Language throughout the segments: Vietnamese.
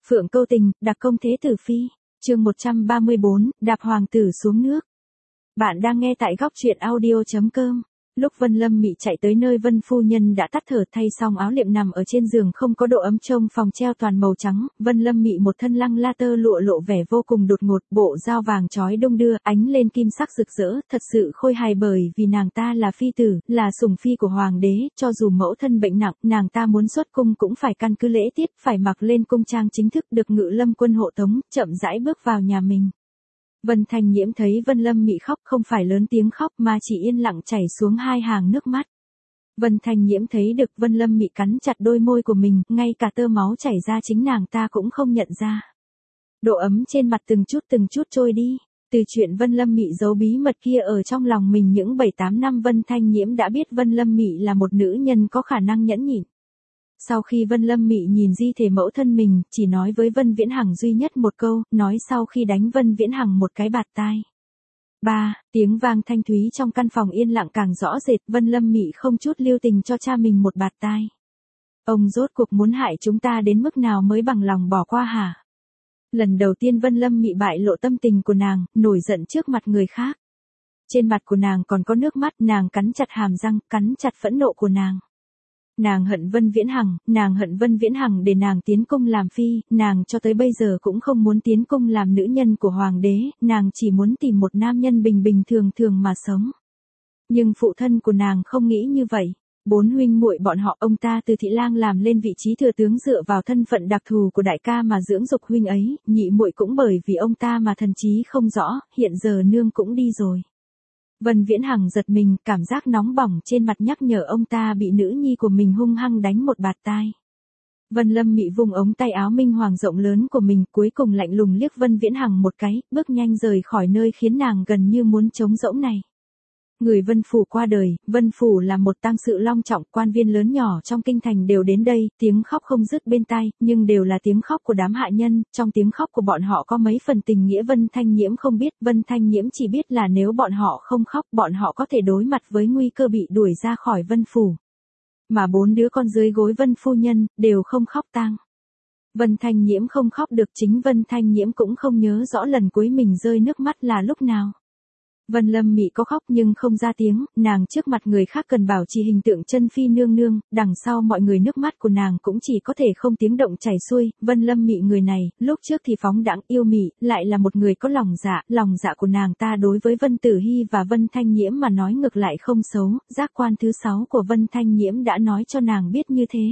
Phượng Câu Tình, đặc công thế tử phi, chương 134, đạp hoàng tử xuống nước. Bạn đang nghe tại góc truyện audio.com. Lúc Vân Lâm Mị chạy tới nơi Vân phu nhân đã tắt thở thay xong áo liệm nằm ở trên giường không có độ ấm trông phòng treo toàn màu trắng, Vân Lâm Mị một thân lăng la tơ lụa lộ vẻ vô cùng đột ngột, bộ dao vàng chói đung đưa, ánh lên kim sắc rực rỡ, thật sự khôi hài bởi vì nàng ta là phi tử, là sủng phi của hoàng đế, cho dù mẫu thân bệnh nặng, nàng ta muốn xuất cung cũng phải căn cứ lễ tiết, phải mặc lên cung trang chính thức được Ngự Lâm quân hộ tống, chậm rãi bước vào nhà mình. Vân Thanh Nhiễm thấy Vân Lâm Mị khóc không phải lớn tiếng khóc mà chỉ yên lặng chảy xuống hai hàng nước mắt. Vân Thanh Nhiễm thấy được Vân Lâm Mị cắn chặt đôi môi của mình, ngay cả tơ máu chảy ra chính nàng ta cũng không nhận ra. Độ ấm trên mặt từng chút trôi đi. Từ chuyện Vân Lâm Mị giấu bí mật kia ở trong lòng mình những 7-8 năm Vân Thanh Nhiễm đã biết Vân Lâm Mị là một nữ nhân có khả năng nhẫn nhịn. Sau khi Vân Lâm Mị nhìn di thể mẫu thân mình, chỉ nói với Vân Viễn Hằng duy nhất một câu, nói sau khi đánh Vân Viễn Hằng một cái bạt tai. Tiếng vang thanh thúy trong căn phòng yên lặng càng rõ rệt, Vân Lâm Mị không chút lưu tình cho cha mình một bạt tai. Ông rốt cuộc muốn hại chúng ta đến mức nào mới bằng lòng bỏ qua hả? Lần đầu tiên Vân Lâm Mị bại lộ tâm tình của nàng, nổi giận trước mặt người khác. Trên mặt của nàng còn có nước mắt, nàng cắn chặt hàm răng, cắn chặt phẫn nộ của nàng. Nàng hận Vân Viễn Hằng để nàng tiến cung làm phi, nàng cho tới bây giờ cũng không muốn tiến cung làm nữ nhân của hoàng đế, nàng chỉ muốn tìm một nam nhân bình thường mà sống. Nhưng phụ thân của nàng không nghĩ như vậy. 4 huynh muội bọn họ, ông ta từ thị lang làm lên vị trí thừa tướng dựa vào thân phận đặc thù của đại ca mà dưỡng dục huynh ấy, nhị muội cũng bởi vì ông ta mà thần trí không rõ, hiện giờ nương cũng đi rồi. Vân Viễn Hằng giật mình, cảm giác nóng bỏng trên mặt nhắc nhở ông ta bị nữ nhi của mình hung hăng đánh một bạt tai. Vân Lâm Mị vùng ống tay áo minh hoàng rộng lớn của mình, cuối cùng lạnh lùng liếc Vân Viễn Hằng một cái, bước nhanh rời khỏi nơi khiến nàng gần như muốn trống rỗng này. Người Vân Phủ qua đời, Vân Phủ là một tang sự long trọng, quan viên lớn nhỏ trong kinh thành đều đến đây, tiếng khóc không dứt bên tai, nhưng đều là tiếng khóc của đám hạ nhân, trong tiếng khóc của bọn họ có mấy phần tình nghĩa Vân Thanh Nhiễm không biết, Vân Thanh Nhiễm chỉ biết là nếu bọn họ không khóc, bọn họ có thể đối mặt với nguy cơ bị đuổi ra khỏi Vân Phủ. Mà 4 đứa con dưới gối Vân phu nhân, đều không khóc tang. Vân Thanh Nhiễm không khóc được, chính Vân Thanh Nhiễm cũng không nhớ rõ lần cuối mình rơi nước mắt là lúc nào. Vân Lâm Mị có khóc nhưng không ra tiếng, nàng trước mặt người khác cần bảo trì hình tượng chân phi nương nương, đằng sau mọi người nước mắt của nàng cũng chỉ có thể không tiếng động chảy xuôi. Vân Lâm Mị người này, lúc trước thì phóng đãng yêu mị, lại là một người có lòng dạ của nàng ta đối với Vân Tử Hy và Vân Thanh Nhiễm mà nói ngược lại không xấu, giác quan thứ 6 của Vân Thanh Nhiễm đã nói cho nàng biết như thế.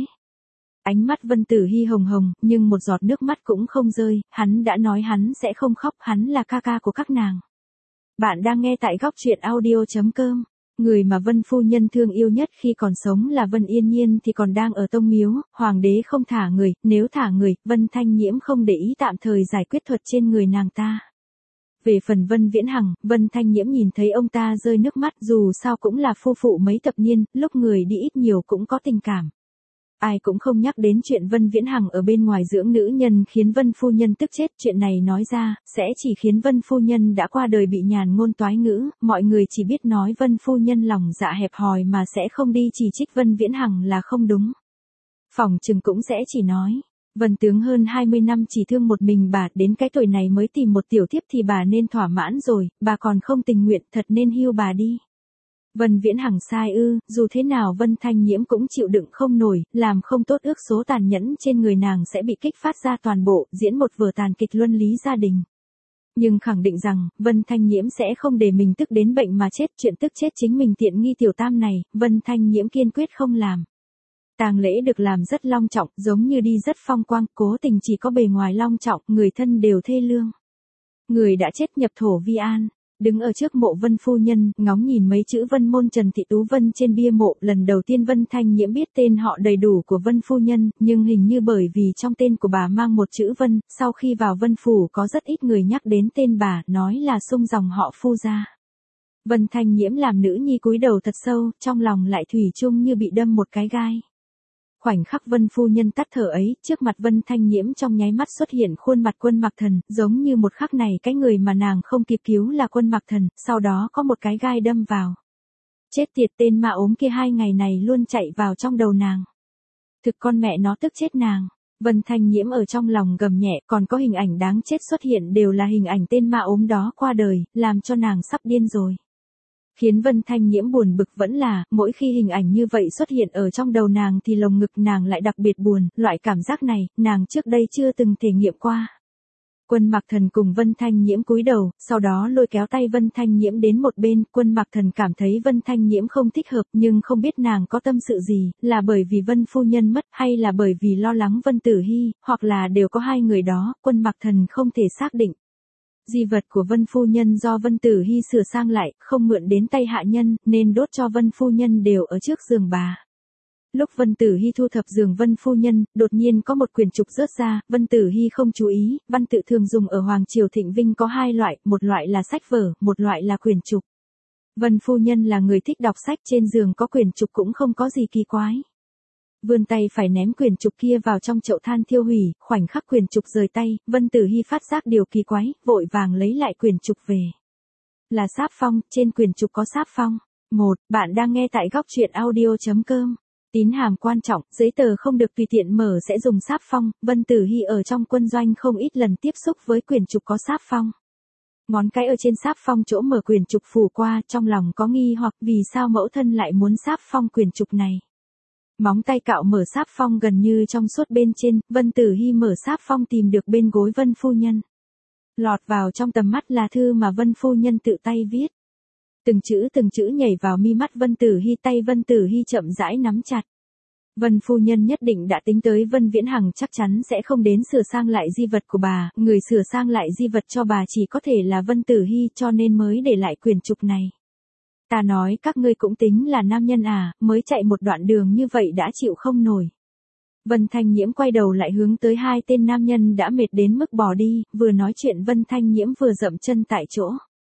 Ánh mắt Vân Tử Hy hồng hồng, nhưng một giọt nước mắt cũng không rơi, hắn đã nói hắn sẽ không khóc, hắn là ca ca của các nàng. Bạn đang nghe tại góc truyện audio.com. Người mà Vân phu nhân thương yêu nhất khi còn sống là Vân Yên Nhiên thì còn đang ở tông miếu, hoàng đế không thả người, nếu thả người, Vân Thanh Nhiễm không để ý tạm thời giải quyết thuật trên người nàng ta. Về phần Vân Viễn Hằng, Vân Thanh Nhiễm nhìn thấy ông ta rơi nước mắt, dù sao cũng là phu phụ mấy thập niên, lúc người đi ít nhiều cũng có tình cảm. Ai cũng không nhắc đến chuyện Vân Viễn Hằng ở bên ngoài dưỡng nữ nhân khiến Vân phu nhân tức chết, chuyện này nói ra, sẽ chỉ khiến Vân phu nhân đã qua đời bị nhàn ngôn toái ngữ, mọi người chỉ biết nói Vân phu nhân lòng dạ hẹp hòi mà sẽ không đi chỉ trích Vân Viễn Hằng là không đúng. Phỏng chừng cũng sẽ chỉ nói, Vân tướng hơn 20 năm chỉ thương một mình bà, đến cái tuổi này mới tìm một tiểu thiếp thì bà nên thỏa mãn rồi, bà còn không tình nguyện, thật nên hưu bà đi. Vân Viễn Hằng sai ư, dù thế nào Vân Thanh Nhiễm cũng chịu đựng không nổi, làm không tốt ước số tàn nhẫn trên người nàng sẽ bị kích phát ra toàn bộ, diễn một vở tàn kịch luân lý gia đình. Nhưng khẳng định rằng, Vân Thanh Nhiễm sẽ không để mình tức đến bệnh mà chết, chuyện tức chết chính mình tiện nghi tiểu tam này, Vân Thanh Nhiễm kiên quyết không làm. Tang lễ được làm rất long trọng, giống như đi rất phong quang, cố tình chỉ có bề ngoài long trọng, người thân đều thê lương. Người đã chết nhập thổ vi an. Đứng ở trước mộ Vân phu nhân, ngóng nhìn mấy chữ Vân môn Trần Thị Tú Vân trên bia mộ, lần đầu tiên Vân Thanh Nhiễm biết tên họ đầy đủ của Vân phu nhân, nhưng hình như bởi vì trong tên của bà mang một chữ Vân, sau khi vào Vân phủ có rất ít người nhắc đến tên bà, nói là xung dòng họ Phu gia. Vân Thanh Nhiễm làm nữ nhi cúi đầu thật sâu, trong lòng lại thủy chung như bị đâm một cái gai. Khoảnh khắc Vân phu nhân tắt thở ấy, trước mặt Vân Thanh Nhiễm trong nháy mắt xuất hiện khuôn mặt Quân Mặc Thần, giống như một khắc này cái người mà nàng không kịp cứu là Quân Mặc Thần, sau đó có một cái gai đâm vào. Chết tiệt, tên ma ốm kia 2 ngày này luôn chạy vào trong đầu nàng. Thực con mẹ nó tức chết nàng. Vân Thanh Nhiễm ở trong lòng gầm nhẹ, còn có hình ảnh đáng chết xuất hiện đều là hình ảnh tên ma ốm đó qua đời, làm cho nàng sắp điên rồi. Khiến Vân Thanh Nhiễm buồn bực vẫn là, mỗi khi hình ảnh như vậy xuất hiện ở trong đầu nàng thì lồng ngực nàng lại đặc biệt buồn, loại cảm giác này, nàng trước đây chưa từng thể nghiệm qua. Quân Mạc Thần cùng Vân Thanh Nhiễm cúi đầu, sau đó lôi kéo tay Vân Thanh Nhiễm đến một bên, Quân Mạc Thần cảm thấy Vân Thanh Nhiễm không thích hợp nhưng không biết nàng có tâm sự gì, là bởi vì Vân phu nhân mất hay là bởi vì lo lắng Vân Tử Hy, hoặc là đều có hai người đó, Quân Mạc Thần không thể xác định. Di vật của Vân phu nhân do Vân Tử Hy sửa sang lại, không mượn đến tay hạ nhân, nên đốt cho Vân phu nhân đều ở trước giường bà. Lúc Vân Tử Hy thu thập giường Vân phu nhân, đột nhiên có một quyển trục rớt ra, Vân Tử Hy không chú ý, văn tự thường dùng ở Hoàng Triều Thịnh Vinh có hai loại, một loại là sách vở, một loại là quyển trục. Vân phu nhân là người thích đọc sách, trên giường có quyển trục cũng không có gì kỳ quái. Vươn tay phải ném quyển trục kia vào trong chậu than thiêu hủy, khoảnh khắc quyển trục rời tay, Vân Tử Hy phát giác điều kỳ quái, vội vàng lấy lại quyển trục về. Là sáp phong, trên quyển trục có sáp phong. 1. Bạn đang nghe tại góc truyện audio.com. Tín hàm quan trọng, giấy tờ không được tùy tiện mở sẽ dùng sáp phong, Vân Tử Hy ở trong quân doanh không ít lần tiếp xúc với quyển trục có sáp phong. Ngón cái ở trên sáp phong chỗ mở quyển trục phủ qua, trong lòng có nghi hoặc vì sao mẫu thân lại muốn sáp phong quyển trục này. Móng tay cạo mở sáp phong gần như trong suốt bên trên, Vân Tử Hy mở sáp phong tìm được bên gối Vân phu nhân. Lọt vào trong tầm mắt là thư mà Vân phu nhân tự tay viết. Từng chữ nhảy vào mi mắt Vân Tử Hy, tay Vân Tử Hy chậm rãi nắm chặt. Vân phu nhân nhất định đã tính tới Vân Viễn Hằng chắc chắn sẽ không đến sửa sang lại di vật của bà, người sửa sang lại di vật cho bà chỉ có thể là Vân Tử Hy cho nên mới để lại quyển trục này. Ta nói các ngươi cũng tính là nam nhân à, mới chạy một đoạn đường như vậy đã chịu không nổi. Vân Thanh Nhiễm quay đầu lại hướng tới hai tên nam nhân đã mệt đến mức bỏ đi, vừa nói chuyện Vân Thanh Nhiễm vừa dậm chân tại chỗ.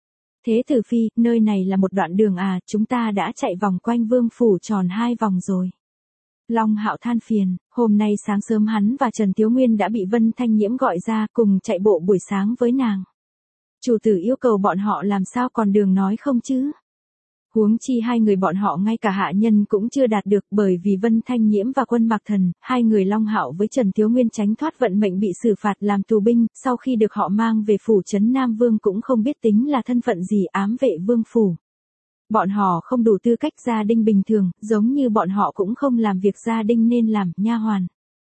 Thế tử phi, nơi này là một đoạn đường à, chúng ta đã chạy vòng quanh vương phủ tròn 2 vòng rồi. Long Hạo than phiền, hôm nay sáng sớm hắn và Trần Thiếu Nguyên đã bị Vân Thanh Nhiễm gọi ra cùng chạy bộ buổi sáng với nàng. Chủ tử yêu cầu bọn họ làm sao còn đường nói không chứ? Huống chi hai người bọn họ ngay cả hạ nhân cũng chưa đạt được bởi vì Vân Thanh Nhiễm và Quân Mạc Thần, hai người Long Hạo với Trần Thiếu Nguyên tránh thoát vận mệnh bị xử phạt làm tù binh, sau khi được họ mang về phủ trấn Nam Vương cũng không biết tính là thân phận gì ám vệ vương phủ. Bọn họ không đủ tư cách gia đình bình thường, giống như bọn họ cũng không làm việc gia đình nên làm, nha hoàn.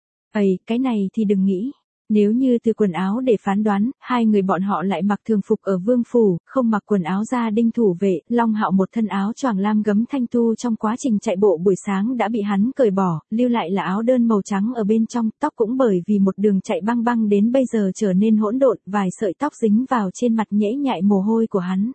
Cái này thì đừng nghĩ. Nếu như từ quần áo để phán đoán, hai người bọn họ lại mặc thường phục ở vương phủ, không mặc quần áo gia đình thủ vệ, Long Hạo một thân áo choàng lam gấm thanh tu trong quá trình chạy bộ buổi sáng đã bị hắn cởi bỏ, lưu lại là áo đơn màu trắng ở bên trong, tóc cũng bởi vì một đường chạy băng băng đến bây giờ trở nên hỗn độn, vài sợi tóc dính vào trên mặt nhễ nhại mồ hôi của hắn.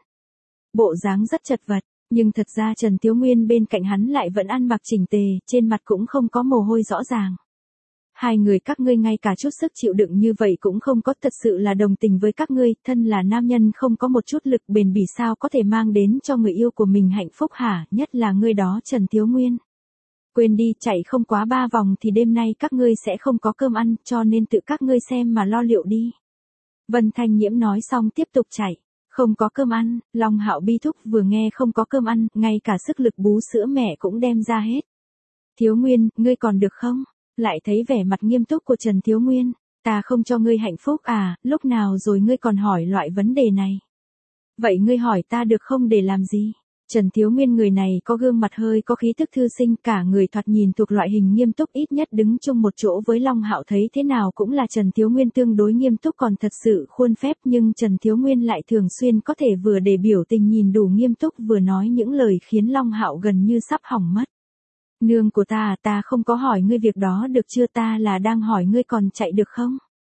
Bộ dáng rất chật vật, nhưng thật ra Trần Thiếu Nguyên bên cạnh hắn lại vẫn ăn mặc chỉnh tề, trên mặt cũng không có mồ hôi rõ ràng. Hai người các ngươi ngay cả chút sức chịu đựng như vậy cũng không có, thật sự là đồng tình với các ngươi, thân là nam nhân không có một chút lực bền bỉ sao có thể mang đến cho người yêu của mình hạnh phúc hả, nhất là ngươi đó Trần Thiếu Nguyên. Quên đi, chạy không quá 3 vòng thì đêm nay các ngươi sẽ không có cơm ăn, cho nên tự các ngươi xem mà lo liệu đi. Vân Thanh Nhiễm nói xong tiếp tục chạy. Không có cơm ăn, Long Hạo bi thúc vừa nghe không có cơm ăn, ngay cả sức lực bú sữa mẹ cũng đem ra hết. Thiếu Nguyên, ngươi còn được không? Lại thấy vẻ mặt nghiêm túc của Trần Thiếu Nguyên. Ta không cho ngươi hạnh phúc à, lúc nào rồi ngươi còn hỏi loại vấn đề này? Vậy ngươi hỏi ta được không để làm gì? Trần Thiếu Nguyên người này có gương mặt hơi có khí thức thư sinh, cả người thoạt nhìn thuộc loại hình nghiêm túc, ít nhất đứng chung một chỗ với Long Hạo thấy thế nào cũng là Trần Thiếu Nguyên tương đối nghiêm túc còn thật sự khuôn phép, nhưng Trần Thiếu Nguyên lại thường xuyên có thể vừa để biểu tình nhìn đủ nghiêm túc vừa nói những lời khiến Long Hạo gần như sắp hỏng mất. Nương của ta không có hỏi ngươi việc đó được chưa, ta là đang hỏi ngươi còn chạy được không?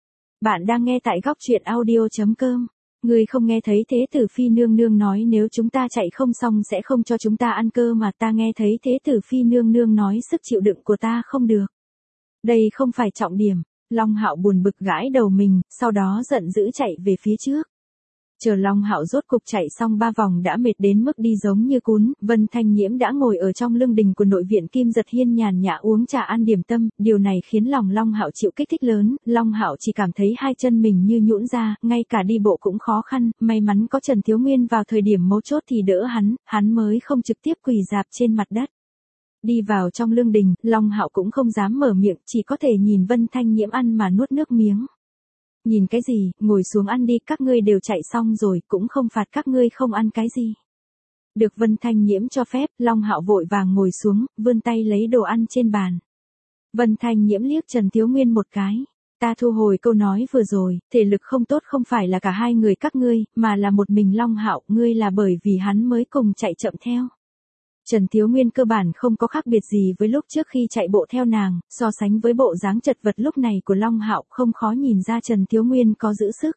Bạn đang nghe tại góc truyện audio.com. Ngươi không nghe thấy Thế tử phi nương nương nói nếu chúng ta chạy không xong sẽ không cho chúng ta ăn cơ mà, ta nghe thấy Thế tử phi nương nương nói sức chịu đựng của ta không được. Đây không phải trọng điểm. Long Hạo buồn bực gãi đầu mình, sau đó giận dữ chạy về phía trước. Chờ Long Hạo rốt cục chạy xong 3 vòng đã mệt đến mức đi giống như cún, Vân Thanh Nhiễm đã ngồi ở trong lưng đình của nội viện Kim Giật Hiên nhàn nhã uống trà ăn điểm tâm, điều này khiến lòng Long Hạo chịu kích thích lớn, Long Hạo chỉ cảm thấy hai chân mình như nhũn ra, ngay cả đi bộ cũng khó khăn, may mắn có Trần Thiếu Nguyên vào thời điểm mấu chốt thì đỡ hắn mới không trực tiếp quỳ rạp trên mặt đất. Đi vào trong lương đình, Long Hạo cũng không dám mở miệng, chỉ có thể nhìn Vân Thanh Nhiễm ăn mà nuốt nước miếng. Nhìn cái gì, ngồi xuống ăn đi, các ngươi đều chạy xong rồi, cũng không phạt các ngươi không ăn cái gì. Được Vân Thanh Nhiễm cho phép, Long Hạo vội vàng ngồi xuống, vươn tay lấy đồ ăn trên bàn. Vân Thanh Nhiễm liếc Trần Thiếu Nguyên một cái. Ta thu hồi câu nói vừa rồi, thể lực không tốt không phải là cả hai người các ngươi, mà là một mình Long Hạo, ngươi là bởi vì hắn mới cùng chạy chậm theo. Trần Thiếu Nguyên cơ bản không có khác biệt gì với lúc trước khi chạy bộ theo nàng, so sánh với bộ dáng chật vật lúc này của Long Hạo không khó nhìn ra Trần Thiếu Nguyên có giữ sức.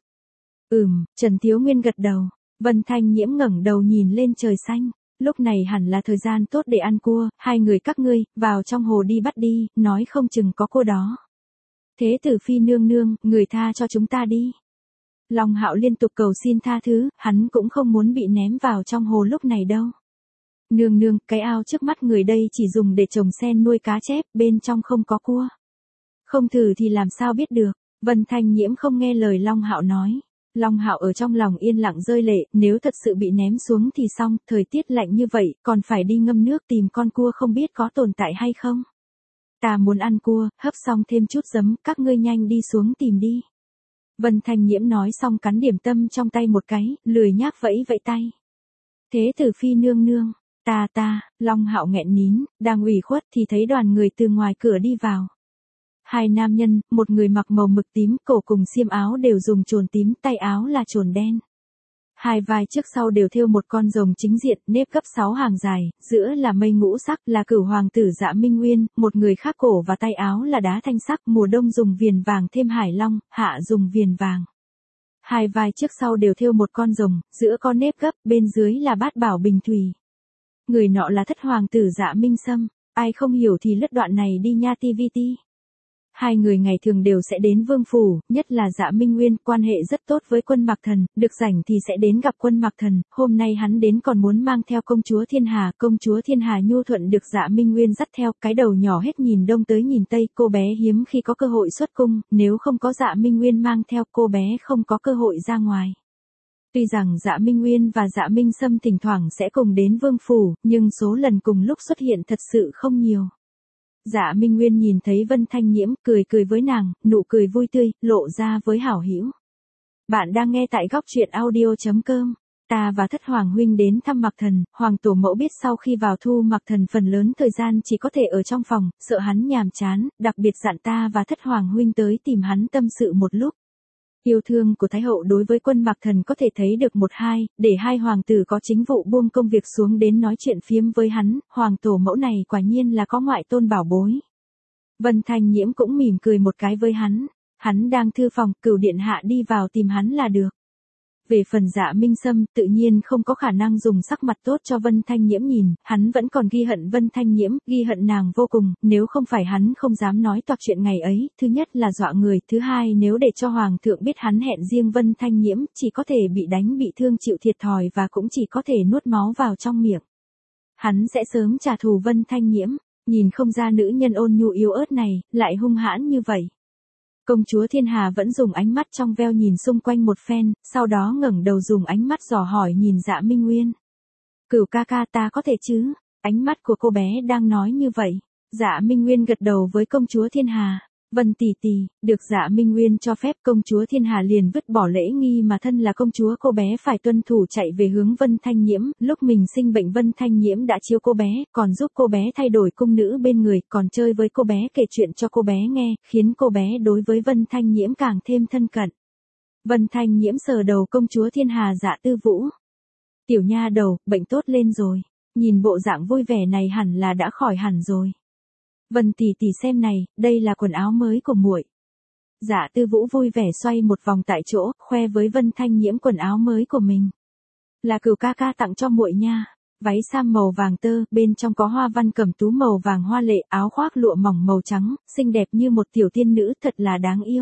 Trần Thiếu Nguyên gật đầu. Vân Thanh Nhiễm ngẩng đầu nhìn lên trời xanh. Lúc này hẳn là thời gian tốt để ăn cua, hai người các ngươi, vào trong hồ đi bắt đi, nói không chừng có cua đó. Thế tử phi nương nương, người tha cho chúng ta đi. Long Hạo liên tục cầu xin tha thứ, hắn cũng không muốn bị ném vào trong hồ lúc này đâu. Nương nương, cái ao trước mắt người đây chỉ dùng để trồng sen nuôi cá chép, bên trong không có cua. Không thử thì làm sao biết được. Vân Thanh Nhiễm không nghe lời Long Hạo nói. Long Hạo ở trong lòng yên lặng rơi lệ, nếu thật sự bị ném xuống thì xong, thời tiết lạnh như vậy, còn phải đi ngâm nước tìm con cua không biết có tồn tại hay không. Ta muốn ăn cua, hấp xong thêm chút giấm, các ngươi nhanh đi xuống tìm đi. Vân Thanh Nhiễm nói xong cắn điểm tâm trong tay một cái, lười nhác vẫy vẫy tay. Thế tử phi nương nương, Long Hạo nghẹn nín, đang ủy khuất thì thấy đoàn người từ ngoài cửa đi vào. Hai nam nhân, một người mặc màu mực tím, cổ cùng xiêm áo đều dùng chồn tím, tay áo là chồn đen. Hai vai trước sau đều thêu một con rồng chính diện, nếp gấp 6 hàng dài, giữa là mây ngũ sắc, là cửu hoàng tử Dạ Minh Nguyên, một người khác cổ và tay áo là đá thanh sắc, mùa đông dùng viền vàng thêm hải long, hạ dùng viền vàng. Hai vai trước sau đều thêu một con rồng, giữa con nếp gấp, bên dưới là bát bảo bình thủy. Người nọ là thất hoàng tử Dạ Minh Sâm, ai không hiểu thì lướt đoạn này đi nha TVT. Hai người ngày thường đều sẽ đến vương phủ, nhất là Dạ Minh Nguyên, quan hệ rất tốt với Quân Mạc Thần, được rảnh thì sẽ đến gặp Quân Mạc Thần, hôm nay hắn đến còn muốn mang theo công chúa Thiên Hà nhu thuận được Dạ Minh Nguyên dắt theo, cái đầu nhỏ hết nhìn đông tới nhìn tây, cô bé hiếm khi có cơ hội xuất cung, nếu không có Dạ Minh Nguyên mang theo cô bé không có cơ hội ra ngoài. Tuy rằng Dạ Minh Nguyên và Dạ Minh Sâm thỉnh thoảng sẽ cùng đến vương phủ, nhưng số lần cùng lúc xuất hiện thật sự không nhiều. Dạ Minh Nguyên nhìn thấy Vân Thanh Nhiễm, cười với nàng, nụ cười vui tươi, lộ ra với hảo hữu. Bạn đang nghe tại góc truyện audio.com. Ta và Thất Hoàng huynh đến thăm Mạc Thần, Hoàng tổ mẫu biết sau khi vào thu Mạc Thần phần lớn thời gian chỉ có thể ở trong phòng, sợ hắn nhàm chán, đặc biệt dặn ta và Thất Hoàng huynh tới tìm hắn tâm sự một lúc. Yêu thương của Thái hậu đối với Quân Mạc Thần có thể thấy được một hai, để hai hoàng tử có chính vụ buông công việc xuống đến nói chuyện phiếm với hắn, hoàng tổ mẫu này quả nhiên là có ngoại tôn bảo bối. Vân Thanh Nhiễm cũng mỉm cười một cái với hắn đang thư phòng, Cửu điện hạ đi vào tìm hắn là được. Về phần Dạ Minh Sâm, tự nhiên không có khả năng dùng sắc mặt tốt cho Vân Thanh Nhiễm nhìn, hắn vẫn còn ghi hận Vân Thanh Nhiễm, ghi hận nàng vô cùng, nếu không phải hắn không dám nói toạc chuyện ngày ấy, thứ nhất là dọa người, thứ hai nếu để cho Hoàng thượng biết hắn hẹn riêng Vân Thanh Nhiễm, chỉ có thể bị đánh bị thương chịu thiệt thòi và cũng chỉ có thể nuốt máu vào trong miệng. Hắn sẽ sớm trả thù Vân Thanh Nhiễm, nhìn không ra nữ nhân ôn nhu yếu ớt này, lại hung hãn như vậy. Công chúa Thiên Hà vẫn dùng ánh mắt trong veo nhìn xung quanh một phen, sau đó ngẩng đầu dùng ánh mắt dò hỏi nhìn Dạ Minh Nguyên. Cửu ca ca ta có thể chứ? Ánh mắt của cô bé đang nói như vậy. Dạ Minh Nguyên gật đầu với công chúa Thiên Hà. Vân tỷ tỷ, được Dạ Minh Nguyên cho phép công chúa Thiên Hà liền vứt bỏ lễ nghi mà thân là công chúa cô bé phải tuân thủ chạy về hướng Vân Thanh Nhiễm, lúc mình sinh bệnh Vân Thanh Nhiễm đã chiếu cô bé, còn giúp cô bé thay đổi cung nữ bên người, còn chơi với cô bé kể chuyện cho cô bé nghe, khiến cô bé đối với Vân Thanh Nhiễm càng thêm thân cận. Vân Thanh Nhiễm sờ đầu công chúa Thiên Hà Dạ Tư Vũ. Tiểu nha đầu, bệnh tốt lên rồi, nhìn bộ dạng vui vẻ này hẳn là đã khỏi hẳn rồi. Vân tỷ tỷ xem này, đây là quần áo mới của muội. Dạ Tư Vũ vui vẻ xoay một vòng tại chỗ, khoe với Vân Thanh Nhiễm quần áo mới của mình. Là Cửu ca ca tặng cho muội nha. Váy sam màu vàng tơ, bên trong có hoa văn cẩm tú màu vàng hoa lệ, áo khoác lụa mỏng màu trắng, xinh đẹp như một tiểu tiên nữ, thật là đáng yêu.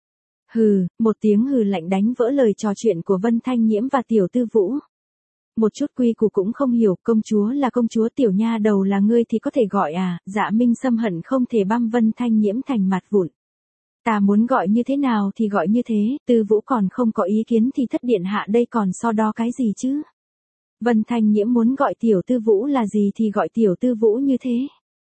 Hừ, một tiếng hừ lạnh đánh vỡ lời trò chuyện của Vân Thanh Nhiễm và Tiểu Tư Vũ. Một chút quy củ cũng không hiểu, công chúa là công chúa, tiểu nha đầu là ngươi thì có thể gọi à? Dạ Minh Sâm hận không thể băm Vân Thanh Nhiễm thành mặt vụn. Ta muốn gọi như thế nào thì gọi như thế, Tư Vũ còn không có ý kiến thì thất điện hạ đây còn so đo cái gì chứ? Vân Thanh Nhiễm muốn gọi Tiểu Tư Vũ là gì thì gọi Tiểu Tư Vũ như thế.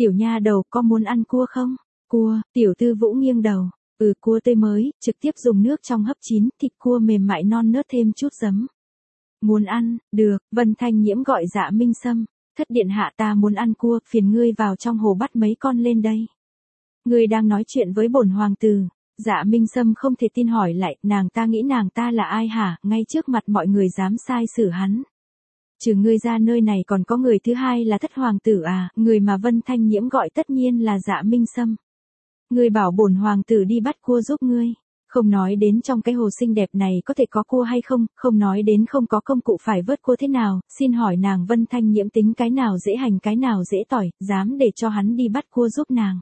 Tiểu nha đầu có muốn ăn cua không? Cua, Tiểu Tư Vũ nghiêng đầu. Cua tươi mới, trực tiếp dùng nước trong hấp chín, thịt cua mềm mại non nớt thêm chút giấm. Muốn ăn, được, Vân Thanh Nhiễm gọi Dạ Minh Sâm. Thất điện hạ ta muốn ăn cua, phiền ngươi vào trong hồ bắt mấy con lên đây. Ngươi đang nói chuyện với bổn hoàng tử. Dạ Minh Sâm không thể tin hỏi lại, nàng ta nghĩ nàng ta là ai hả, ngay trước mặt mọi người dám sai xử hắn. Trừ ngươi ra nơi này còn có người thứ hai là thất hoàng tử à, người mà Vân Thanh Nhiễm gọi tất nhiên là Dạ Minh Sâm. Ngươi bảo bổn hoàng tử đi bắt cua giúp ngươi. Không nói đến trong cái hồ xinh đẹp này có thể có cua hay không, không nói đến không có công cụ phải vớt cua thế nào, xin hỏi nàng Vân Thanh Nhiễm tính cái nào dễ hành cái nào dễ tỏi, dám để cho hắn đi bắt cua giúp nàng.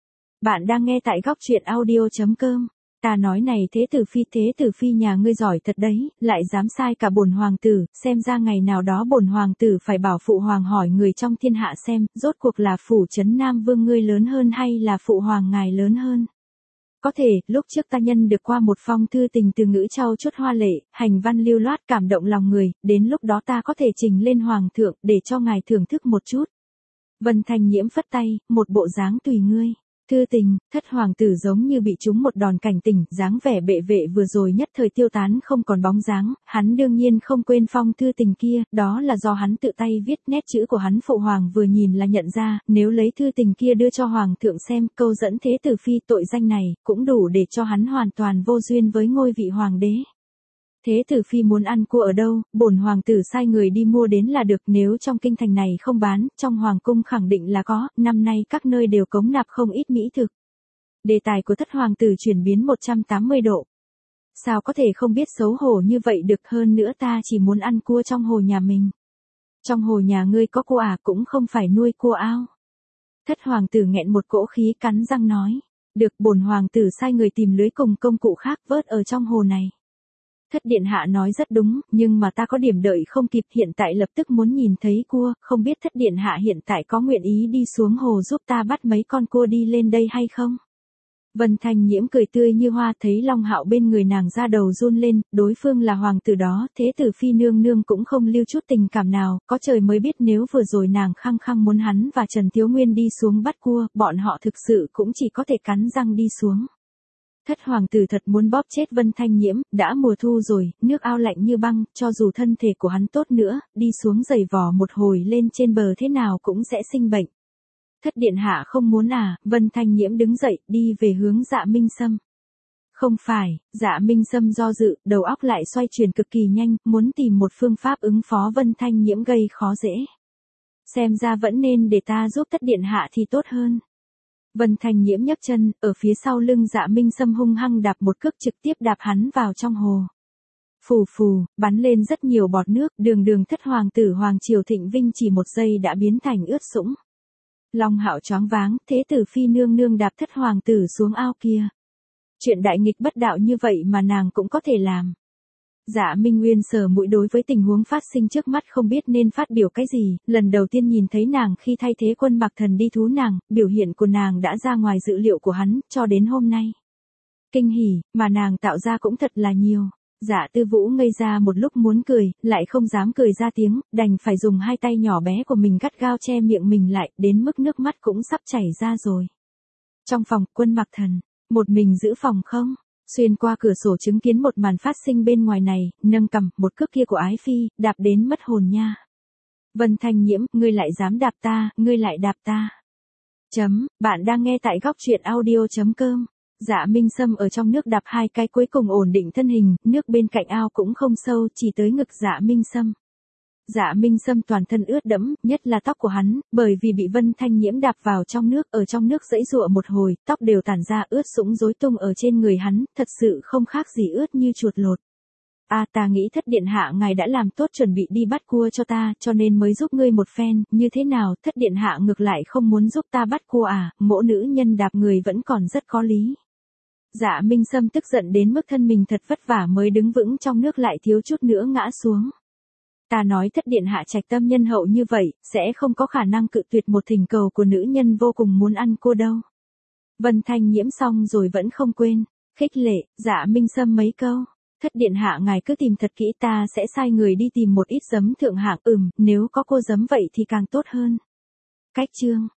Bạn đang nghe tại góc truyện audio.com. Ta nói này thế tử phi nhà ngươi giỏi thật đấy, lại dám sai cả bổn hoàng tử, xem ra ngày nào đó bổn hoàng tử phải bảo phụ hoàng hỏi người trong thiên hạ xem, rốt cuộc là phủ trấn Nam Vương ngươi lớn hơn hay là phụ hoàng ngài lớn hơn. Có thể, lúc trước ta nhân được qua một phong thư tình từ ngữ trau chuốt hoa lệ, hành văn lưu loát cảm động lòng người, đến lúc đó ta có thể trình lên hoàng thượng để cho ngài thưởng thức một chút. Vân Thanh Nhiễm phất tay, một bộ dáng tùy ngươi. Thư tình, thất hoàng tử giống như bị trúng một đòn cảnh tỉnh, dáng vẻ bệ vệ vừa rồi nhất thời tiêu tán không còn bóng dáng, hắn đương nhiên không quên phong thư tình kia, đó là do hắn tự tay viết, nét chữ của hắn phụ hoàng vừa nhìn là nhận ra, nếu lấy thư tình kia đưa cho hoàng thượng xem, câu dẫn thế tử phi tội danh này, cũng đủ để cho hắn hoàn toàn vô duyên với ngôi vị hoàng đế. Thế tử phi muốn ăn cua ở đâu, bổn hoàng tử sai người đi mua đến là được, nếu trong kinh thành này không bán, trong hoàng cung khẳng định là có, năm nay các nơi đều cống nạp không ít mỹ thực. Đề tài của thất hoàng tử chuyển biến 180 độ. Sao có thể không biết xấu hổ như vậy được, hơn nữa ta chỉ muốn ăn cua trong hồ nhà mình. Trong hồ nhà ngươi có cua à, cũng không phải nuôi cua ao. Thất hoàng tử nghẹn một cỗ khí cắn răng nói. Được, bổn hoàng tử sai người tìm lưới cùng công cụ khác vớt ở trong hồ này. Thất điện hạ nói rất đúng, nhưng mà ta có điểm đợi không kịp, hiện tại lập tức muốn nhìn thấy cua, không biết thất điện hạ hiện tại có nguyện ý đi xuống hồ giúp ta bắt mấy con cua đi lên đây hay không? Vân Thanh Nhiễm cười tươi như hoa, thấy Long Hạo bên người nàng ra đầu run lên, đối phương là hoàng tử đó, thế tử phi nương nương cũng không lưu chút tình cảm nào, có trời mới biết nếu vừa rồi nàng khăng khăng muốn hắn và Trần Thiếu Nguyên đi xuống bắt cua, bọn họ thực sự cũng chỉ có thể cắn răng đi xuống. Thất hoàng tử thật muốn bóp chết Vân Thanh Nhiễm, đã mùa thu rồi, nước ao lạnh như băng, cho dù thân thể của hắn tốt nữa, đi xuống giày vò một hồi lên trên bờ thế nào cũng sẽ sinh bệnh. Thất điện hạ không muốn à, Vân Thanh Nhiễm đứng dậy, đi về hướng Dạ Minh Sâm. Không phải, Dạ Minh Sâm do dự, đầu óc lại xoay chuyển cực kỳ nhanh, muốn tìm một phương pháp ứng phó Vân Thanh Nhiễm gây khó dễ. Xem ra vẫn nên để ta giúp thất điện hạ thì tốt hơn. Vân Thanh Nhiễm nhấc chân, ở phía sau lưng Dạ Minh Sâm hung hăng đạp một cước trực tiếp đạp hắn vào trong hồ. Phù phù, bắn lên rất nhiều bọt nước, đường thất hoàng tử Hoàng Triều Thịnh Vinh chỉ một giây đã biến thành ướt sũng. Long Hạo choáng váng, thế tử phi nương nương đạp thất hoàng tử xuống ao kia. Chuyện đại nghịch bất đạo như vậy mà nàng cũng có thể làm. Dạ Minh Nguyên sờ mũi, đối với tình huống phát sinh trước mắt không biết nên phát biểu cái gì, lần đầu tiên nhìn thấy nàng khi thay thế Quân Mặc Thần đi thú nàng, biểu hiện của nàng đã ra ngoài dự liệu của hắn, cho đến hôm nay. Kinh hỉ, mà nàng tạo ra cũng thật là nhiều. Dạ Tư Vũ ngây ra một lúc muốn cười, lại không dám cười ra tiếng, đành phải dùng hai tay nhỏ bé của mình gắt gao che miệng mình lại, đến mức nước mắt cũng sắp chảy ra rồi. Trong phòng, Quân Mặc Thần, một mình giữ phòng không? Xuyên qua cửa sổ chứng kiến một màn phát sinh bên ngoài này, nâng cằm, một cước kia của Ái Phi, đạp đến mất hồn nha. Vân Thanh Nhiễm, ngươi lại dám đạp ta, ngươi lại đạp ta. Bạn đang nghe tại góc truyện audio.com. Dạ Minh Sâm ở trong nước đạp hai cái cuối cùng ổn định thân hình, nước bên cạnh ao cũng không sâu, chỉ tới ngực Dạ Minh Sâm. Dạ Minh Sâm toàn thân ướt đẫm, nhất là tóc của hắn, bởi vì bị Vân Thanh Nhiễm đạp vào trong nước, ở trong nước giãy giụa một hồi, tóc đều tản ra ướt sũng rối tung ở trên người hắn, thật sự không khác gì ướt như chuột lột. Ta nghĩ thất điện hạ ngài đã làm tốt chuẩn bị đi bắt cua cho ta, cho nên mới giúp ngươi một phen, như thế nào, thất điện hạ ngược lại không muốn giúp ta bắt cua à, mỗ nữ nhân đạp người vẫn còn rất có lý. Dạ Minh Sâm tức giận đến mức thân mình thật vất vả mới đứng vững trong nước lại thiếu chút nữa ngã xuống. Ta nói thất điện hạ trạch tâm nhân hậu như vậy, sẽ không có khả năng cự tuyệt một thỉnh cầu của nữ nhân vô cùng muốn ăn cua đâu. Vân Thanh Nhiễm xong rồi vẫn không quên, khích lệ, Dạ Minh Sâm mấy câu. Thất điện hạ ngài cứ tìm thật kỹ, ta sẽ sai người đi tìm một ít giấm thượng hạng, nếu có cô giấm vậy thì càng tốt hơn. Cách chương